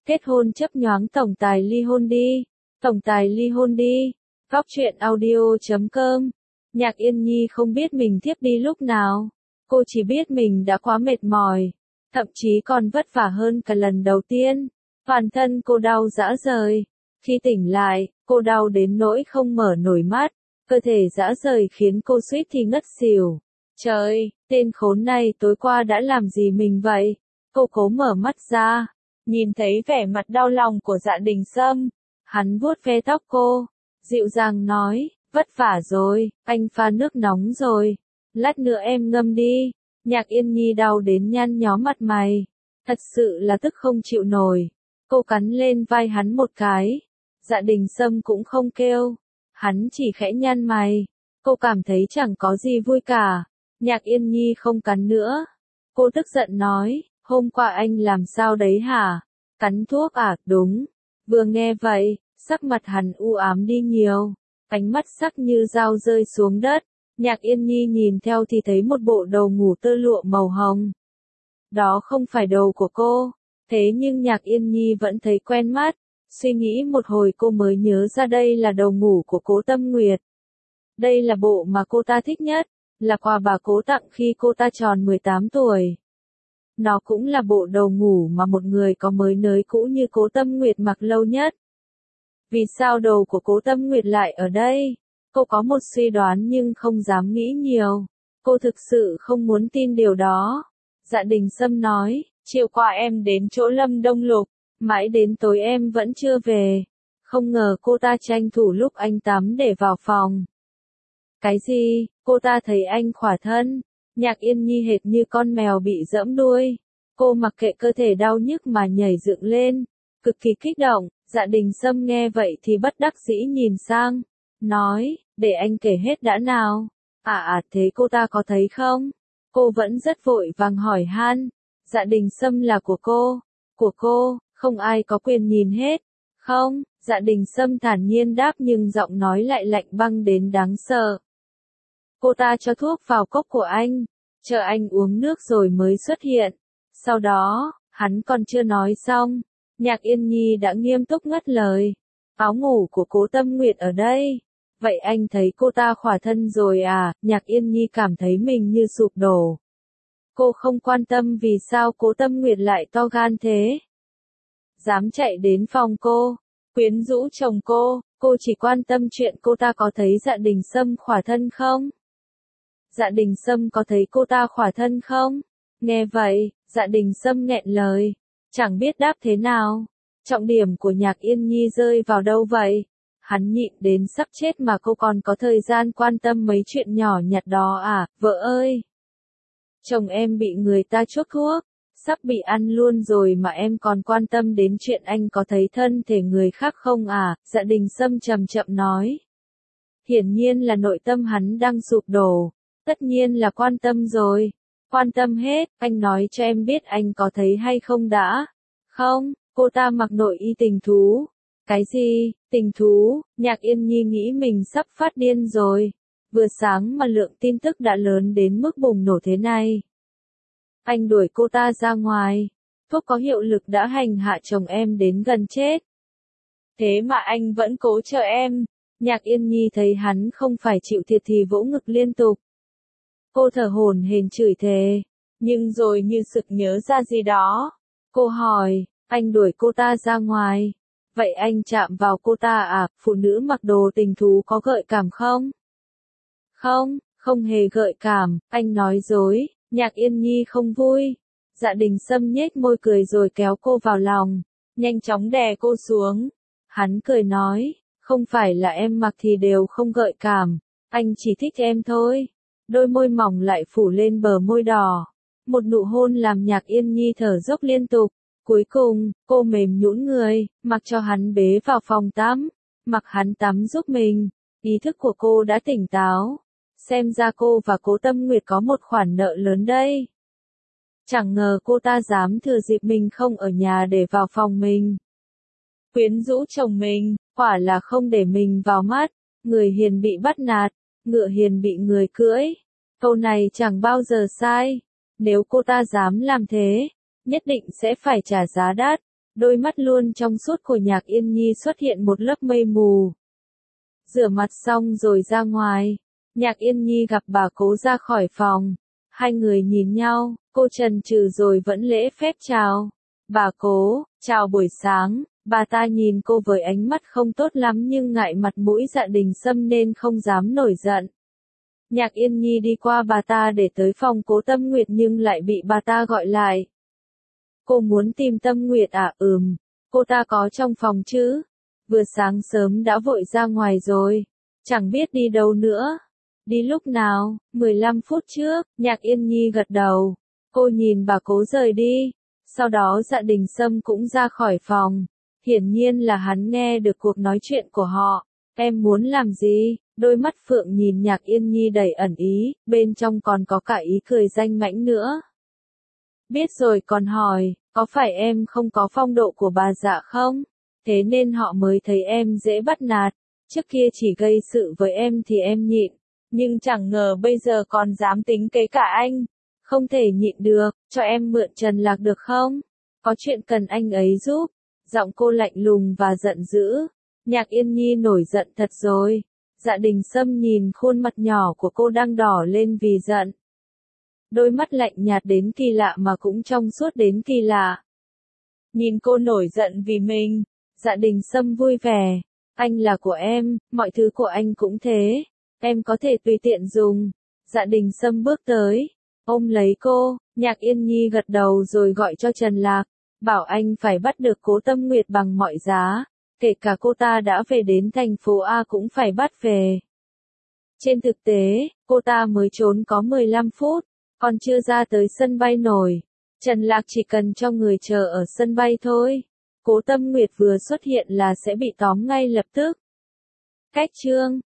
Kết hôn chấp nhoáng tổng tài ly hôn đi. Tổng tài ly hôn đi. Góc truyện audio.com. Nhạc Yên Nhi không biết mình thiếp đi lúc nào. Cô chỉ biết mình đã quá mệt mỏi. Thậm chí còn vất vả hơn cả lần đầu tiên. Toàn thân cô đau rã rời. Khi tỉnh lại, cô đau đến nỗi không mở nổi mắt. Cơ thể rã rời khiến cô suýt thì ngất xỉu. Trời, tên khốn này tối qua đã làm gì mình vậy? Cô cố mở mắt ra. Nhìn thấy vẻ mặt đau lòng của Dạ Đình Sâm. Hắn vuốt ve tóc cô. Dịu dàng nói, vất vả rồi, anh pha nước nóng rồi. Lát nữa em ngâm đi. Nhạc Yên Nhi đau đến nhăn nhó mặt mày. Thật sự là tức không chịu nổi. Cô cắn lên vai hắn một cái. Dạ Đình Sâm cũng không kêu. Hắn chỉ khẽ nhăn mày. Cô cảm thấy chẳng có gì vui cả. Nhạc Yên Nhi không cắn nữa. Cô tức giận nói, hôm qua anh làm sao đấy hả? Cắn thuốc à? Đúng. Vừa nghe vậy, sắc mặt hắn u ám đi nhiều. Ánh mắt sắc như dao rơi xuống đất. Nhạc Yên Nhi nhìn theo thì thấy một bộ đầu ngủ tơ lụa màu hồng. Đó không phải đầu của cô. Thế nhưng Nhạc Yên Nhi vẫn thấy quen mắt. Suy nghĩ một hồi cô mới nhớ ra đây là đầu ngủ của Cố Tâm Nguyệt. Đây là bộ mà cô ta thích nhất. Là quà bà Cố tặng khi cô ta tròn 18 tuổi. Nó cũng là bộ đầu ngủ mà một người có mới nới cũ như Cố Tâm Nguyệt mặc lâu nhất. Vì sao đầu của Cố Tâm Nguyệt lại ở đây? Cô có một suy đoán nhưng không dám nghĩ nhiều. Cô thực sự không muốn tin điều đó. Dạ Đình Sâm nói, chiều qua em đến chỗ Lâm Đông Lục, mãi đến tối em vẫn chưa về. Không ngờ cô ta tranh thủ lúc anh tắm để vào phòng. Cái gì? Cô ta thấy anh khỏa thân. Nhạc Yên Nhi hệt như con mèo bị giẫm đuôi. Cô mặc kệ cơ thể đau nhức mà nhảy dựng lên. Cực kỳ kích động. Dạ Đình Sâm nghe vậy thì bất đắc dĩ nhìn sang. Nói, để anh kể hết đã nào. Thế cô ta có thấy không? Cô vẫn rất vội vàng hỏi han. Dạ Đình Sâm là của cô. Của cô, không ai có quyền nhìn hết. Không, Dạ Đình Sâm thản nhiên đáp nhưng giọng nói lại lạnh băng đến đáng sợ. Cô ta cho thuốc vào cốc của anh, chờ anh uống nước rồi mới xuất hiện. Sau đó, hắn còn chưa nói xong, Nhạc Yên Nhi đã nghiêm túc ngắt lời. Áo ngủ của Cố Tâm Nguyệt ở đây. Vậy anh thấy cô ta khỏa thân rồi à? Nhạc Yên Nhi cảm thấy mình như sụp đổ. Cô không quan tâm vì sao Cố Tâm Nguyệt lại to gan thế. Dám chạy đến phòng cô, quyến rũ chồng cô chỉ quan tâm chuyện cô ta có thấy Dạ Đình Sâm khỏa thân không? Dạ Đình Sâm có thấy cô ta khỏa thân không? Nghe vậy, Dạ Đình Sâm nghẹn lời, chẳng biết đáp thế nào. Trọng điểm của Nhạc Yên Nhi rơi vào đâu vậy? Hắn nhịn đến sắp chết mà cô còn có thời gian quan tâm mấy chuyện nhỏ nhặt đó à? Vợ ơi! Chồng em bị người ta chuốc thuốc, sắp bị ăn luôn rồi mà em còn quan tâm đến chuyện anh có thấy thân thể người khác không à? Dạ Đình Sâm chậm chậm nói. Hiển nhiên là nội tâm hắn đang sụp đổ. Tất nhiên là quan tâm rồi. Quan tâm hết, anh nói cho em biết anh có thấy hay không đã. Không, cô ta mặc nội y tình thú. Cái gì, tình thú? Nhạc Yên Nhi nghĩ mình sắp phát điên rồi. Vừa sáng mà lượng tin tức đã lớn đến mức bùng nổ thế này. Anh đuổi cô ta ra ngoài. Thuốc có hiệu lực đã hành hạ chồng em đến gần chết. Thế mà anh vẫn cố chờ em. Nhạc Yên Nhi thấy hắn không phải chịu thiệt thì vỗ ngực liên tục. Cô thở hổn hển chửi thề, nhưng rồi như sực nhớ ra gì đó. Cô hỏi, anh đuổi cô ta ra ngoài. Vậy anh chạm vào cô ta à? Phụ nữ mặc đồ tình thú có gợi cảm không? Không, không hề gợi cảm, anh nói dối. Nhạc Yên Nhi không vui. Dạ Đình Sâm nhếch môi cười rồi kéo cô vào lòng, nhanh chóng đè cô xuống. Hắn cười nói, không phải là em mặc thì đều không gợi cảm, anh chỉ thích em thôi. Đôi môi mỏng lại phủ lên bờ môi đỏ. Một nụ hôn làm Nhạc Yên Nhi thở dốc liên tục. Cuối cùng, cô mềm nhũn người, mặc cho hắn bế vào phòng tắm. Mặc hắn tắm giúp mình. Ý thức của cô đã tỉnh táo. Xem ra cô và Cố Tâm Nguyệt có một khoản nợ lớn đây. Chẳng ngờ cô ta dám thừa dịp mình không ở nhà để vào phòng mình. Quyến rũ chồng mình, quả là không để mình vào mắt. Người hiền bị bắt nạt, ngựa hiền bị người cưỡi. Câu này chẳng bao giờ sai. Nếu cô ta dám làm thế, nhất định sẽ phải trả giá đắt. Đôi mắt luôn trong suốt của Nhạc Yên Nhi xuất hiện một lớp mây mù. Rửa mặt xong rồi ra ngoài. Nhạc Yên Nhi gặp bà Cố ra khỏi phòng. Hai người nhìn nhau, cô chần chừ rồi vẫn lễ phép chào. Bà Cố, chào buổi sáng. Bà ta nhìn cô với ánh mắt không tốt lắm nhưng ngại mặt mũi Dạ Đình Sâm nên không dám nổi giận. Nhạc Yên Nhi đi qua bà ta để tới phòng Cố Tâm Nguyệt nhưng lại bị bà ta gọi lại. Cô muốn tìm Tâm Nguyệt à? Cô ta có trong phòng chứ? Vừa sáng sớm đã vội ra ngoài rồi. Chẳng biết đi đâu nữa. Đi lúc nào? 15 phút trước, Nhạc Yên Nhi gật đầu. Cô nhìn bà Cố rời đi. Sau đó Dạ Đình Sâm cũng ra khỏi phòng. Hiển nhiên là hắn nghe được cuộc nói chuyện của họ. Em muốn làm gì? Đôi mắt Phượng nhìn Nhạc Yên Nhi đầy ẩn ý, bên trong còn có cả ý cười danh mãnh nữa. Biết rồi còn hỏi, có phải em không có phong độ của bà Dạ không? Thế nên họ mới thấy em dễ bắt nạt. Trước kia chỉ gây sự với em thì em nhịn. Nhưng chẳng ngờ bây giờ còn dám tính kế cả anh. Không thể nhịn được, cho em mượn Trần Lạc được không? Có chuyện cần anh ấy giúp. Giọng cô lạnh lùng và giận dữ. Nhạc Yên Nhi nổi giận thật rồi. Dạ Đình Sâm nhìn khuôn mặt nhỏ của cô đang đỏ lên vì giận. Đôi mắt lạnh nhạt đến kỳ lạ mà cũng trong suốt đến kỳ lạ. Nhìn cô nổi giận vì mình, Dạ Đình Sâm vui vẻ. Anh là của em, mọi thứ của anh cũng thế. Em có thể tùy tiện dùng. Dạ Đình Sâm bước tới, ôm lấy cô. Nhạc Yên Nhi gật đầu rồi gọi cho Trần Lạc. Bảo anh phải bắt được Cố Tâm Nguyệt bằng mọi giá. Kể cả cô ta đã về đến thành phố A cũng phải bắt về. Trên thực tế, cô ta mới trốn có 15 phút, còn chưa ra tới sân bay nổi. Trần Lạc chỉ cần cho người chờ ở sân bay thôi. Cố Tâm Nguyệt vừa xuất hiện là sẽ bị tóm ngay lập tức. Cách chương